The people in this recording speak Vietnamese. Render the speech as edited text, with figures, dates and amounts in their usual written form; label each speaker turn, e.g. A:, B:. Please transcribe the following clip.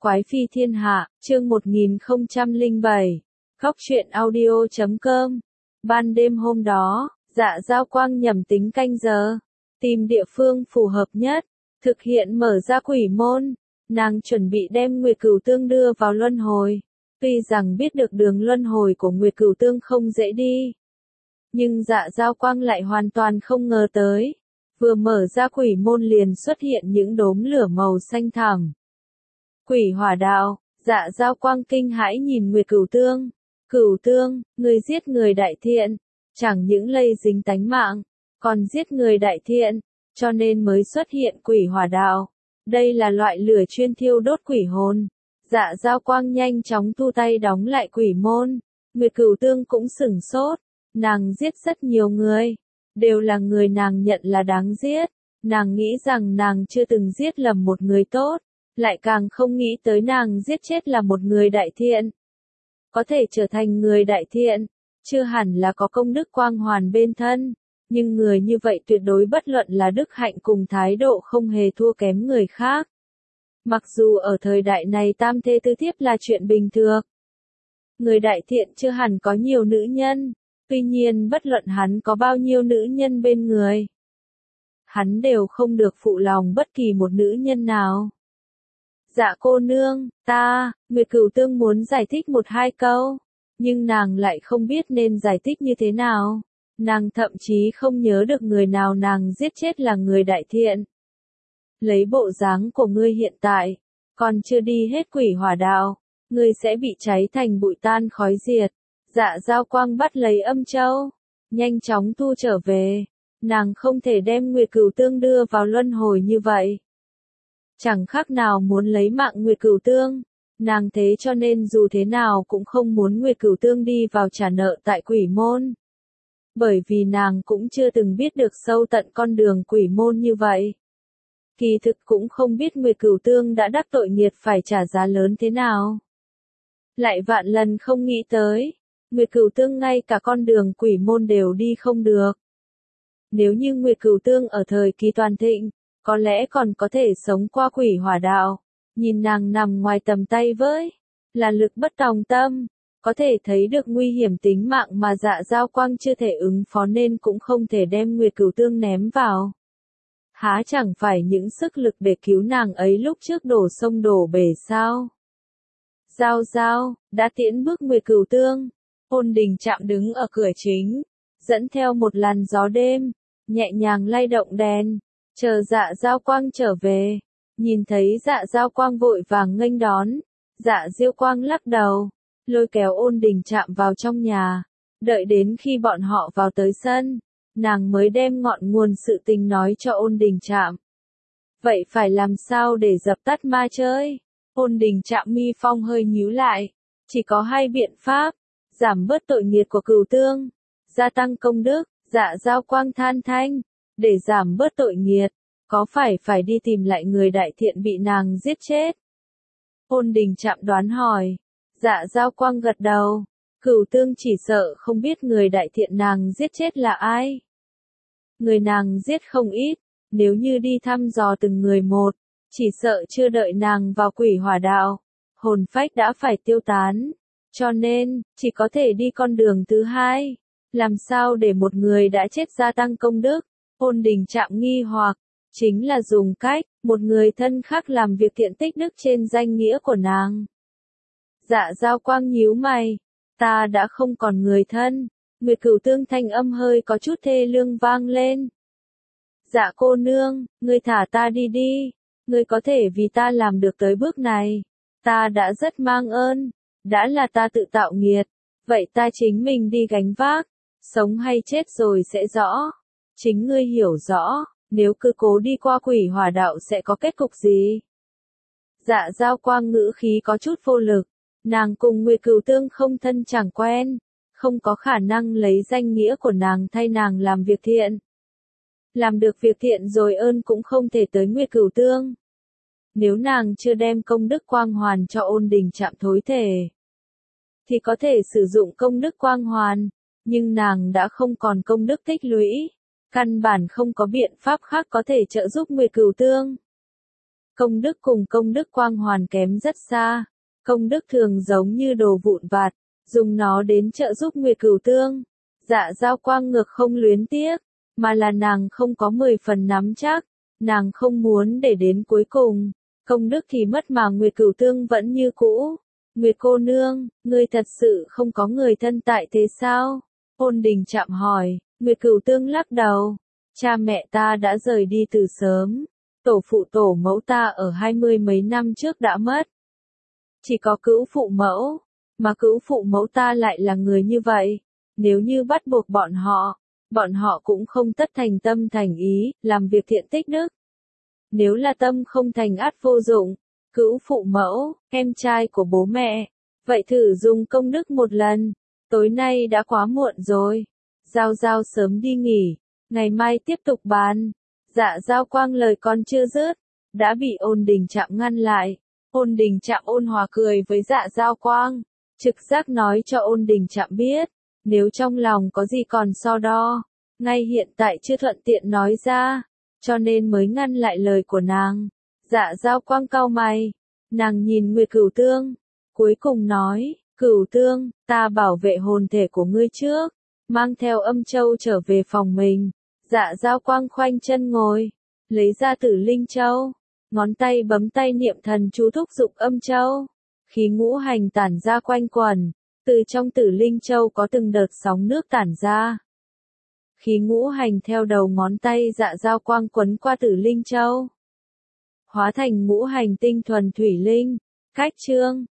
A: Quái phi thiên hạ, chương 1007, Góc truyện audio.com. Ban đêm hôm đó, Dạ Dao Quang nhầm tính canh giờ, tìm địa phương phù hợp nhất, thực hiện mở ra quỷ môn. Nàng chuẩn bị đem Nguyệt Cửu Tương đưa vào luân hồi. Tuy rằng biết được đường luân hồi của Nguyệt Cửu Tương không dễ đi, nhưng Dạ Dao Quang lại hoàn toàn không ngờ tới. Vừa mở ra quỷ môn liền xuất hiện những đốm lửa màu xanh thẳm. Quỷ hỏa đạo, Dạ Dao Quang kinh hãi nhìn Nguyệt Cửu Tương. Cửu Tương, người giết người đại thiện, chẳng những lây dính tánh mạng, còn giết người đại thiện, cho nên mới xuất hiện quỷ hỏa đạo. Đây là loại lửa chuyên thiêu đốt quỷ hồn. Dạ Dao Quang nhanh chóng thu tay đóng lại quỷ môn. Nguyệt Cửu Tương cũng sửng sốt. Nàng giết rất nhiều người, đều là người nàng nhận là đáng giết. Nàng nghĩ rằng nàng chưa từng giết lầm một người tốt, lại càng không nghĩ tới nàng giết chết là một người đại thiện. Có thể trở thành người đại thiện, chưa hẳn là có công đức quang hoàn bên thân, nhưng người như vậy tuyệt đối bất luận là đức hạnh cùng thái độ không hề thua kém người khác. Mặc dù ở thời đại này tam thê tứ thiếp là chuyện bình thường, người đại thiện chưa hẳn có nhiều nữ nhân, tuy nhiên bất luận hắn có bao nhiêu nữ nhân bên người, hắn đều không được phụ lòng bất kỳ một nữ nhân nào. Dạ cô nương, Nguyệt Cửu Tương muốn giải thích một hai câu, nhưng nàng lại không biết nên giải thích như thế nào. Nàng thậm chí không nhớ được người nào nàng giết chết là người đại thiện. Lấy bộ dáng của ngươi hiện tại, còn chưa đi hết quỷ hỏa đạo, ngươi sẽ bị cháy thành bụi tan khói diệt. Dạ Dao Quang bắt lấy âm châu, nhanh chóng thu trở về. Nàng không thể đem Nguyệt Cửu Tương đưa vào luân hồi như vậy. Chẳng khác nào muốn lấy mạng Nguyệt Cửu Tương. Nàng thế cho nên dù thế nào cũng không muốn Nguyệt Cửu Tương đi vào trả nợ tại quỷ môn. Bởi vì nàng cũng chưa từng biết được sâu tận con đường quỷ môn như vậy. Kỳ thực cũng không biết Nguyệt Cửu Tương đã đắc tội nghiệt phải trả giá lớn thế nào. Lại vạn lần không nghĩ tới, Nguyệt Cửu Tương ngay cả con đường quỷ môn đều đi không được. Nếu như Nguyệt Cửu Tương ở thời kỳ toàn thịnh, có lẽ còn có thể sống qua quỷ hỏa đạo. Nhìn nàng nằm ngoài tầm tay với, là lực bất tòng tâm, có thể thấy được nguy hiểm tính mạng mà Dạ Dao Quang chưa thể ứng phó nên cũng không thể đem Nguyệt Cửu Tương ném vào. Há chẳng phải những sức lực để cứu nàng ấy lúc trước đổ sông đổ bể sao? Giao, đã tiễn bước Nguyệt Cửu Tương. Ôn Đình Trạm đứng ở cửa chính, dẫn theo một làn gió đêm, nhẹ nhàng lay động đèn, chờ Dạ Dao Quang trở về. Nhìn thấy Dạ Dao Quang vội vàng nghênh đón, Dạ Diêu Quang lắc đầu, lôi kéo Ôn Đình Trạm vào trong nhà. Đợi đến khi bọn họ vào tới sân, nàng mới đem ngọn nguồn sự tình nói cho Ôn Đình Trạm. Vậy phải làm sao để dập tắt ma chơi? Ôn Đình Trạm mi phong hơi nhíu lại. Chỉ có hai biện pháp, giảm bớt tội nghiệt của Cửu Tương, gia tăng công đức. Dạ Dao Quang than thanh, để giảm bớt tội nghiệt, có phải đi tìm lại người đại thiện bị nàng giết chết? Ôn Đình Trạm đoán hỏi. Dạ Dao Quang gật đầu. Cửu Tương chỉ sợ không biết người đại thiện nàng giết chết là ai. Người nàng giết không ít, nếu như đi thăm dò từng người một, chỉ sợ chưa đợi nàng vào quỷ hỏa đạo, hồn phách đã phải tiêu tán. Cho nên, chỉ có thể đi con đường thứ hai. Làm sao để một người đã chết gia tăng công đức? Ôn Đình Trạm nghi hoặc, chính là dùng cách, một người thân khác làm việc thiện tích đức trên danh nghĩa của nàng. Dạ Dao Quang nhíu mày, ta đã không còn người thân. Nguyệt Cửu Tương thanh âm hơi có chút thê lương vang lên. Dạ cô nương, ngươi thả ta đi, ngươi có thể vì ta làm được tới bước này. Ta đã rất mang ơn, đã là ta tự tạo nghiệt, vậy ta chính mình đi gánh vác, sống hay chết rồi sẽ rõ. Chính ngươi hiểu rõ, nếu cứ cố đi qua quỷ hỏa đạo sẽ có kết cục gì? Dạ Dao Quang ngữ khí có chút vô lực, nàng cùng Nguyệt Cửu Tương không thân chẳng quen, không có khả năng lấy danh nghĩa của nàng thay nàng làm việc thiện. Làm được việc thiện rồi ơn cũng không thể tới Nguyệt Cửu Tương. Nếu nàng chưa đem công đức quang hoàn cho Ôn Đình Trạm thối thể, thì có thể sử dụng công đức quang hoàn, nhưng nàng đã không còn công đức tích lũy, căn bản không có biện pháp khác có thể trợ giúp Nguyệt Cửu Tương. Công đức cùng công đức quang hoàn kém rất xa. Công đức thường giống như đồ vụn vặt, dùng nó đến trợ giúp Nguyệt Cửu Tương. Dạ Dao Quang ngược không luyến tiếc, mà là nàng không có 10 phần nắm chắc, nàng không muốn để đến cuối cùng. Công đức thì mất mà Nguyệt Cửu Tương vẫn như cũ. Nguyệt cô nương, ngươi thật sự không có người thân tại thế sao? Ôn Đình Trạm hỏi. Nguyệt Cửu Tương lắc đầu. Cha mẹ ta đã rời đi từ sớm. Tổ phụ tổ mẫu ta ở 20 mấy năm trước đã mất. Chỉ có cữu phụ mẫu, mà cữu phụ mẫu ta lại là người như vậy. Nếu như bắt buộc bọn họ cũng không tất thành tâm thành ý, làm việc thiện tích đức. Nếu là tâm không thành ắt vô dụng, cữu phụ mẫu, em trai của bố mẹ, vậy thử dùng công đức một lần. Tối nay đã quá muộn rồi. Giao Giao sớm đi nghỉ, ngày mai tiếp tục bàn. Dạ Dao Quang lời còn chưa dứt, đã bị Ôn Đình Trạm ngăn lại. Ôn Đình Trạm ôn hòa cười với Dạ Dao Quang, trực giác nói cho Ôn Đình Trạm biết, nếu trong lòng có gì còn so đo, ngay hiện tại chưa thuận tiện nói ra, cho nên mới ngăn lại lời của nàng. Dạ Dao Quang cau mày, nàng nhìn Nguyệt Cửu Tương, cuối cùng nói, Cửu Tương, ta bảo vệ hồn thể của ngươi trước, mang theo Âm Châu trở về phòng mình. Dạ Dao Quang khoanh chân ngồi, lấy ra Tử Linh Châu, ngón tay bấm tay niệm thần chú thúc giục Âm Châu. Khí ngũ hành tản ra quanh quẩn, từ trong Tử Linh Châu có từng đợt sóng nước tản ra. Khí ngũ hành theo đầu ngón tay Dạ Dao Quang quấn qua Tử Linh Châu, hóa thành ngũ hành tinh thuần thủy linh. Cách chương